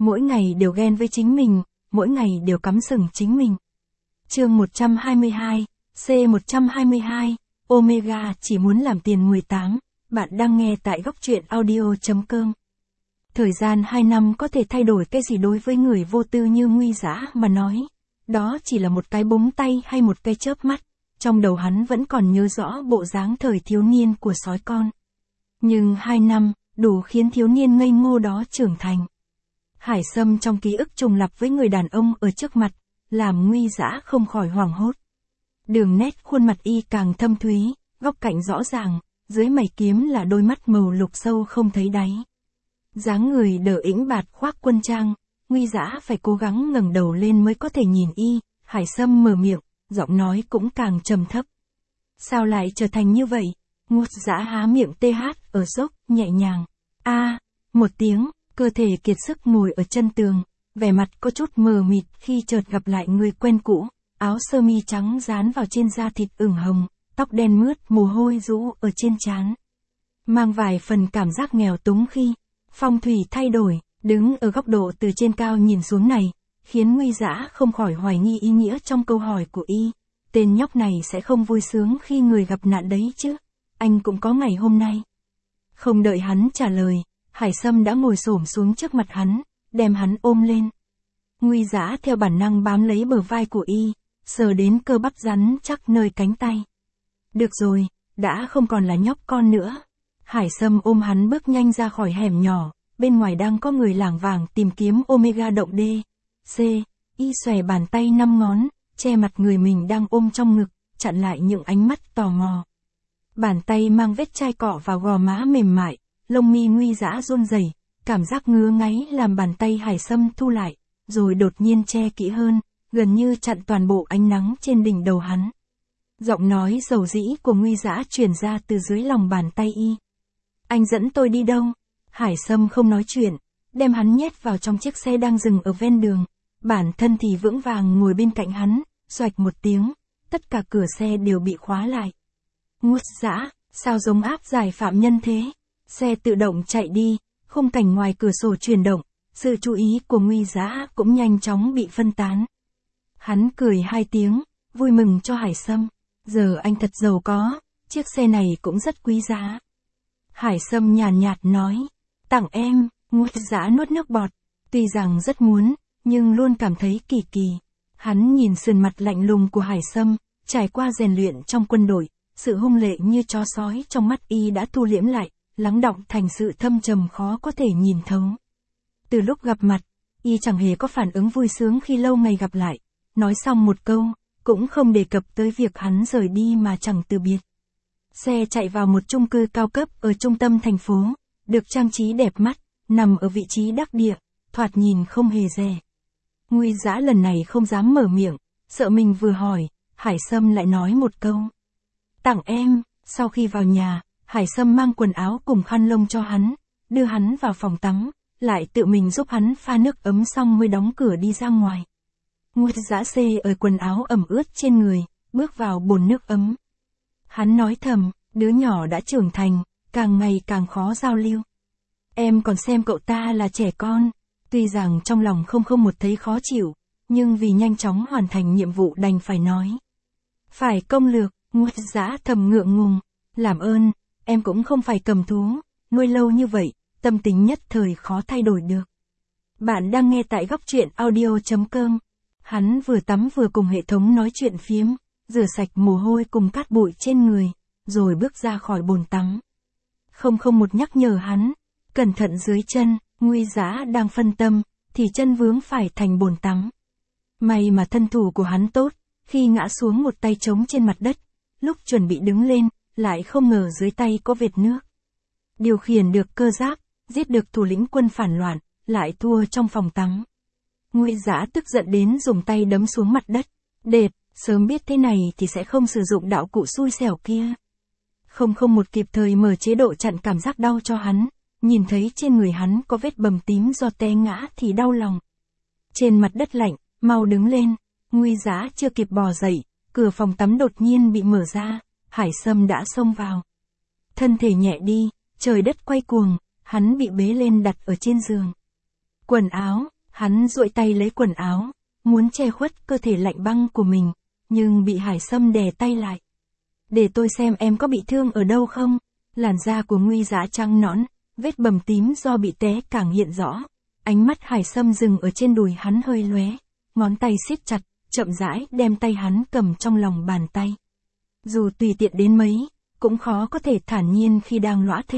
mỗi ngày đều ghen với chính mình, mỗi ngày đều cắm sừng chính mình. Chương 122, C122, Omega chỉ muốn làm tiền 18, bạn đang nghe tại góc truyện audio.com. Thời gian 2 năm có thể thay đổi cái gì đối với người vô tư như Nguy Dã mà nói. Đó chỉ là một cái búng tay hay một cái chớp mắt, trong đầu hắn vẫn còn nhớ rõ bộ dáng thời thiếu niên của sói con. Nhưng 2 năm, đủ khiến thiếu niên ngây ngô đó trưởng thành. Hải Sâm trong ký ức trùng lặp với người đàn ông ở trước mặt, làm Nguy Dã không khỏi hoảng hốt. Đường nét khuôn mặt y càng thâm thúy, góc cạnh rõ ràng, dưới mày kiếm là đôi mắt màu lục sâu không thấy đáy. Dáng người đờ ĩnh bạt khoác quân trang, Nguy Dã phải cố gắng ngẩng đầu lên mới có thể nhìn y. Hải Sâm mở miệng, giọng nói cũng càng trầm thấp. Sao lại trở thành như vậy? Nguy Dã há miệng TH ở dốc, nhẹ nhàng. Một tiếng, cơ thể kiệt sức ngồi ở chân tường, vẻ mặt có chút mờ mịt khi chợt gặp lại người quen cũ, áo sơ mi trắng dán vào trên da thịt ửng hồng, tóc đen mướt, mồ hôi rũ ở trên trán. Mang vài phần cảm giác nghèo túng khi phong thủy thay đổi, đứng ở góc độ từ trên cao nhìn xuống này, khiến Nguy Dã không khỏi hoài nghi ý nghĩa trong câu hỏi của y. Tên nhóc này sẽ không vui sướng khi người gặp nạn đấy chứ, anh cũng có ngày hôm nay. Không đợi hắn trả lời, Hải Sâm đã ngồi xổm xuống trước mặt hắn, đem hắn ôm lên. Nguy Dã theo bản năng bám lấy bờ vai của y, sờ đến cơ bắp rắn chắc nơi cánh tay. Được rồi, đã không còn là nhóc con nữa. Hải Sâm ôm hắn bước nhanh ra khỏi hẻm nhỏ, bên ngoài đang có người lảng vảng tìm kiếm Omega động D, C, y xòe bàn tay 5 ngón, che mặt người mình đang ôm trong ngực, chặn lại những ánh mắt tò mò. Bàn tay mang vết chai cọ vào gò má mềm mại, lông mi Nguy Dã run rẩy, cảm giác ngứa ngáy làm bàn tay Hải Sâm thu lại, rồi đột nhiên che kỹ hơn, gần như chặn toàn bộ ánh nắng trên đỉnh đầu hắn. Giọng nói dầu dĩ của Nguy Dã truyền ra từ dưới lòng bàn tay y. Anh dẫn tôi đi đâu? Hải Sâm không nói chuyện, đem hắn nhét vào trong chiếc xe đang dừng ở ven đường, bản thân thì vững vàng ngồi bên cạnh hắn, xoạch một tiếng, tất cả cửa xe đều bị khóa lại. Nguy Dã, sao giống áp giải phạm nhân thế? Xe tự động chạy đi, khung cảnh ngoài cửa sổ chuyển động, sự chú ý của Nguy Dã cũng nhanh chóng bị phân tán. Hắn cười 2 tiếng, vui mừng cho Hải Sâm. Giờ anh thật giàu có, chiếc xe này cũng rất quý giá. Hải Sâm nhàn nhạt nói, tặng em. Nguy Dã nuốt nước bọt, tuy rằng rất muốn, nhưng luôn cảm thấy kỳ kỳ. Hắn nhìn sườn mặt lạnh lùng của Hải Sâm, trải qua rèn luyện trong quân đội, sự hung lệ như chó sói trong mắt y đã thu liễm lại, lắng đọng thành sự thâm trầm khó có thể nhìn thấu. Từ lúc gặp mặt, y chẳng hề có phản ứng vui sướng khi lâu ngày gặp lại, nói xong một câu, cũng không đề cập tới việc hắn rời đi mà chẳng từ biệt. Xe chạy vào một chung cư cao cấp ở trung tâm thành phố, được trang trí đẹp mắt, nằm ở vị trí đắc địa, thoạt nhìn không hề rẻ. Nguy Dã lần này không dám mở miệng, sợ mình vừa hỏi, Hải Sâm lại nói một câu. Tặng em. Sau khi vào nhà, Hải Sâm mang quần áo cùng khăn lông cho hắn, đưa hắn vào phòng tắm, lại tự mình giúp hắn pha nước ấm xong mới đóng cửa đi ra ngoài. Nguy Dã xê ở quần áo ẩm ướt trên người, bước vào bồn nước ấm. Hắn nói thầm, đứa nhỏ đã trưởng thành, càng ngày càng khó giao lưu. Em còn xem cậu ta là trẻ con, tuy rằng trong lòng không một thấy khó chịu, nhưng vì nhanh chóng hoàn thành nhiệm vụ đành phải nói. Phải công lược. Nguy Dã thầm ngượng ngùng, làm ơn, em cũng không phải cầm thú, nuôi lâu như vậy, tâm tính nhất thời khó thay đổi được. Bạn đang nghe tại góc truyện audio.com. Hắn vừa tắm vừa cùng hệ thống nói chuyện phiếm, rửa sạch mồ hôi cùng cát bụi trên người, rồi bước ra khỏi bồn tắm. Một nhắc nhở hắn, cẩn thận dưới chân. Nguy Dã đang phân tâm, thì chân vướng phải thành bồn tắm. May mà thân thủ của hắn tốt, khi ngã xuống một tay trống trên mặt đất, lúc chuẩn bị đứng lên, lại không ngờ dưới tay có vệt nước. Điều khiển được cơ giáp, giết được thủ lĩnh quân phản loạn, lại thua trong phòng tắm. Nguy Dã tức giận đến dùng tay đấm xuống mặt đất. Đệt, sớm biết thế này thì sẽ không sử dụng đạo cụ xui xẻo kia. Một kịp thời mở chế độ chặn cảm giác đau cho hắn, nhìn thấy trên người hắn có vết bầm tím do té ngã thì đau lòng. Trên mặt đất lạnh, mau đứng lên. Nguy Dã chưa kịp bò dậy, cửa phòng tắm đột nhiên bị mở ra, Hải Sâm đã xông vào. Thân thể nhẹ đi, trời đất quay cuồng, hắn bị bế lên đặt ở trên giường. Quần áo, Hắn duỗi tay lấy quần áo, muốn che khuất cơ thể lạnh băng của mình, nhưng bị Hải Sâm đè tay lại. Để tôi xem em có bị thương ở đâu không? Làn da của Nguy Dã trắng nõn, vết bầm tím do bị té càng hiện rõ. Ánh mắt Hải Sâm dừng ở trên đùi hắn hơi lóe, ngón tay siết chặt, chậm rãi đem tay hắn cầm trong lòng bàn tay. Dù tùy tiện đến mấy, cũng khó có thể thản nhiên khi đang lõa thể.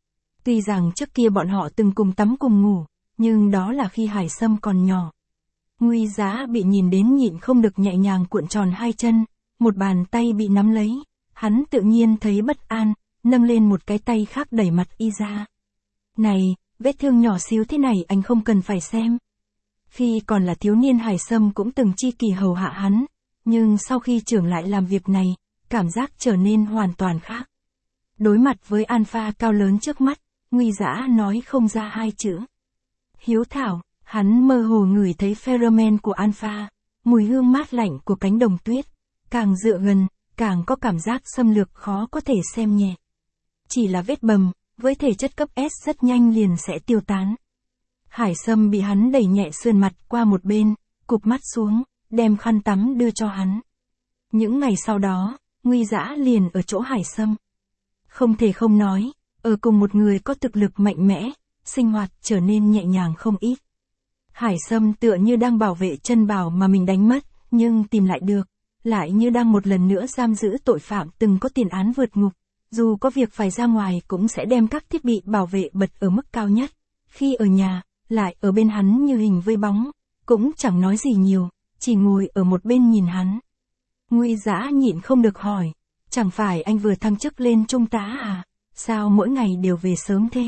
Tuy rằng trước kia bọn họ từng cùng tắm cùng ngủ, nhưng đó là khi Hải Sâm còn nhỏ. Nguy Dã bị nhìn đến nhịn không được nhẹ nhàng cuộn tròn hai chân, một bàn tay bị nắm lấy, hắn tự nhiên thấy bất an, nâng lên một cái tay khác đẩy mặt y ra. Này, vết thương nhỏ xíu thế này anh không cần phải xem. Khi còn là thiếu niên Hải Sâm cũng từng chi kỷ hầu hạ hắn, nhưng sau khi trưởng lại làm việc này, cảm giác trở nên hoàn toàn khác. Đối mặt với alpha cao lớn trước mắt, Nguy Dã nói không ra hai chữ. Hiếu thảo, hắn mơ hồ ngửi thấy pheromone của alpha, mùi hương mát lạnh của cánh đồng tuyết, càng dựa gần, càng có cảm giác xâm lược khó có thể xem nhẹ. Chỉ là vết bầm, với thể chất cấp S rất nhanh liền sẽ tiêu tán. Hải Sâm bị hắn đẩy nhẹ sườn mặt qua một bên, cụp mắt xuống, đem khăn tắm đưa cho hắn. Những ngày sau đó, Nguy Dã liền ở chỗ Hải Sâm. Không thể không nói, ở cùng một người có thực lực mạnh mẽ, sinh hoạt trở nên nhẹ nhàng không ít. Hải Sâm tựa như đang bảo vệ chân bảo mà mình đánh mất, nhưng tìm lại được, lại như đang một lần nữa giam giữ tội phạm từng có tiền án vượt ngục. Dù có việc phải ra ngoài cũng sẽ đem các thiết bị bảo vệ bật ở mức cao nhất. Khi ở nhà, lại ở bên hắn như hình với bóng, cũng chẳng nói gì nhiều, chỉ ngồi ở một bên nhìn hắn. Nguy Dã nhịn không được hỏi, chẳng phải anh vừa thăng chức lên trung tá à, sao mỗi ngày đều về sớm thế?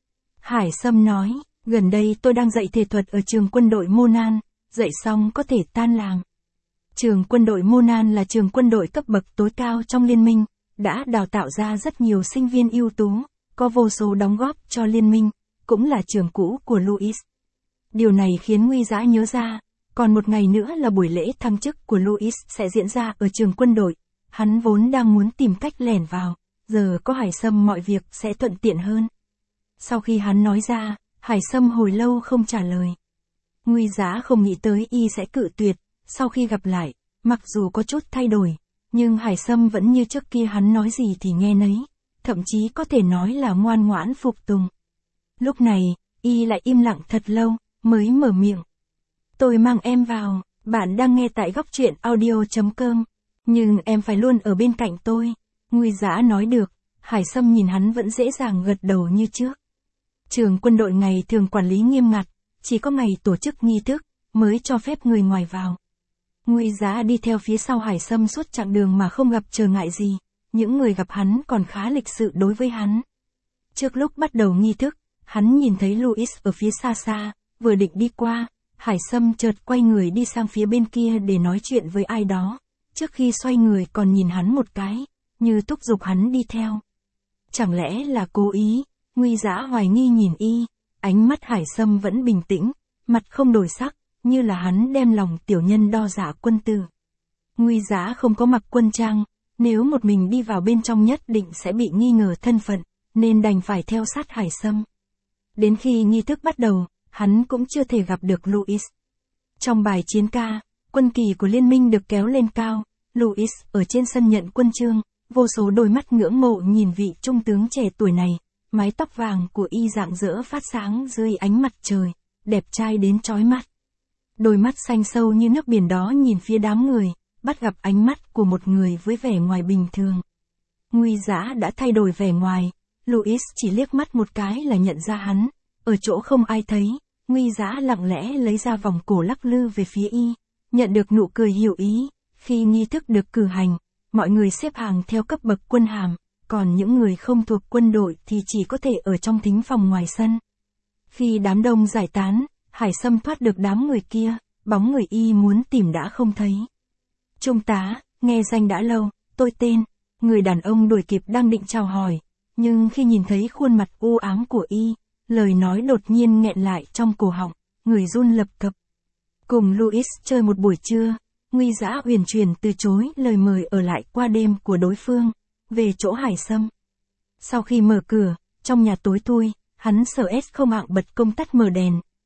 Hải Sâm nói, gần đây tôi đang dạy thể thuật ở trường quân đội Monan, dạy xong có thể tan làm. Trường quân đội Monan là trường quân đội cấp bậc tối cao trong liên minh, đã đào tạo ra rất nhiều sinh viên ưu tú, có vô số đóng góp cho liên minh, cũng là trường cũ của Louis. Điều này khiến Nguy Dã nhớ ra, còn một ngày nữa là buổi lễ thăng chức của Louis sẽ diễn ra ở trường quân đội. Hắn vốn đang muốn tìm cách lẻn vào, giờ có Hải Sâm mọi việc sẽ thuận tiện hơn. Sau khi hắn nói ra, Hải Sâm hồi lâu không trả lời. Nguy Dã không nghĩ tới y sẽ cự tuyệt, sau khi gặp lại, mặc dù có chút thay đổi, nhưng Hải Sâm vẫn như trước kia, hắn nói gì thì nghe nấy, thậm chí có thể nói là ngoan ngoãn phục tùng. Lúc này, y lại im lặng thật lâu, mới mở miệng. Tôi mang em vào, bạn đang nghe tại góc truyện audio.com, nhưng em phải luôn ở bên cạnh tôi. Nguy Dã nói được, Hải Sâm nhìn hắn vẫn dễ dàng gật đầu như trước. Trường quân đội ngày thường quản lý nghiêm ngặt, chỉ có ngày tổ chức nghi thức, mới cho phép người ngoài vào. Nguy Dã đi theo phía sau Hải Sâm suốt chặng đường mà không gặp trở ngại gì, những người gặp hắn còn khá lịch sự đối với hắn. Trước lúc bắt đầu nghi thức, hắn nhìn thấy Louis ở phía xa xa, vừa định đi qua, Hải Sâm chợt quay người đi sang phía bên kia để nói chuyện với ai đó, trước khi xoay người còn nhìn hắn một cái, như thúc giục hắn đi theo. Chẳng lẽ là cố ý? Nguy Dã hoài nghi nhìn y, ánh mắt Hải Sâm vẫn bình tĩnh, mặt không đổi sắc, như là hắn đem lòng tiểu nhân đo dạ quân tử. Nguy Dã không có mặc quân trang, nếu một mình đi vào bên trong nhất định sẽ bị nghi ngờ thân phận, nên đành phải theo sát Hải Sâm. Đến khi nghi thức bắt đầu, hắn cũng chưa thể gặp được Louis. Trong bài chiến ca, quân kỳ của liên minh được kéo lên cao, Louis ở trên sân nhận quân chương, vô số đôi mắt ngưỡng mộ nhìn vị trung tướng trẻ tuổi này, mái tóc vàng của y rạng rỡ phát sáng dưới ánh mặt trời, đẹp trai đến chói mắt. Đôi mắt xanh sâu như nước biển đó nhìn phía đám người, bắt gặp ánh mắt của một người với vẻ ngoài bình thường. Nguy Dã đã thay đổi vẻ ngoài, Louis chỉ liếc mắt một cái là nhận ra hắn, ở chỗ không ai thấy, Nguy Dã lặng lẽ lấy ra vòng cổ lắc lư về phía y, nhận được nụ cười hiểu ý. Khi nghi thức được cử hành, mọi người xếp hàng theo cấp bậc quân hàm, còn những người không thuộc quân đội thì chỉ có thể ở trong thính phòng ngoài sân. Khi đám đông giải tán, Hải Sâm thoát được đám người kia, bóng người y muốn tìm đã không thấy. Trung tá, nghe danh đã lâu, tôi tên. Người đàn ông đuổi kịp đang định chào hỏi, nhưng khi nhìn thấy khuôn mặt u ám của y, lời nói đột nhiên nghẹn lại trong cổ họng, người run lập cập. Cùng Louis chơi một buổi trưa, Nguy Dã uyển chuyển từ chối lời mời ở lại qua đêm của đối phương, về chỗ Hải Sâm. Sau khi mở cửa, trong nhà tối thui, hắn sợ S không hạng bật công tắt mở đèn,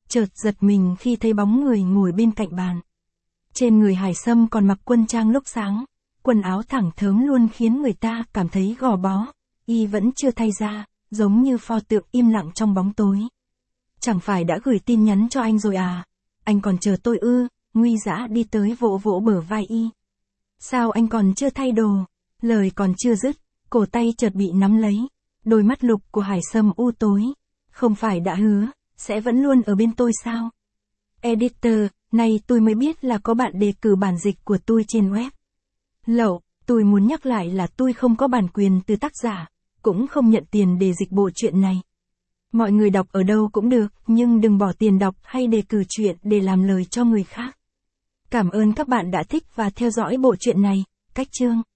chợt giật mình khi thấy bóng người ngồi bên cạnh bàn. Trên người Hải Sâm còn mặc quân trang lúc sáng, quần áo thẳng thớm luôn khiến người ta cảm thấy gò bó, y vẫn chưa thay ra, giống như pho tượng im lặng trong bóng tối. Chẳng phải đã gửi tin nhắn cho anh rồi à? Anh còn chờ tôi ư? Nguy Dã đi tới vỗ vỗ bờ vai y. Sao anh còn chưa thay đồ? Lời còn chưa dứt, cổ tay chợt bị nắm lấy. Đôi mắt lục của Hải Sâm u tối. Không phải đã hứa, sẽ vẫn luôn ở bên tôi sao? Editor, này tôi mới biết là có bạn đề cử bản dịch của tôi trên web. Lậu, tôi muốn nhắc lại là tôi không có bản quyền từ tác giả, cũng không nhận tiền để dịch bộ truyện này. Mọi người đọc ở đâu cũng được, nhưng đừng bỏ tiền đọc hay đề cử truyện để làm lời cho người khác. Cảm ơn các bạn đã thích và theo dõi bộ truyện này. Cách chương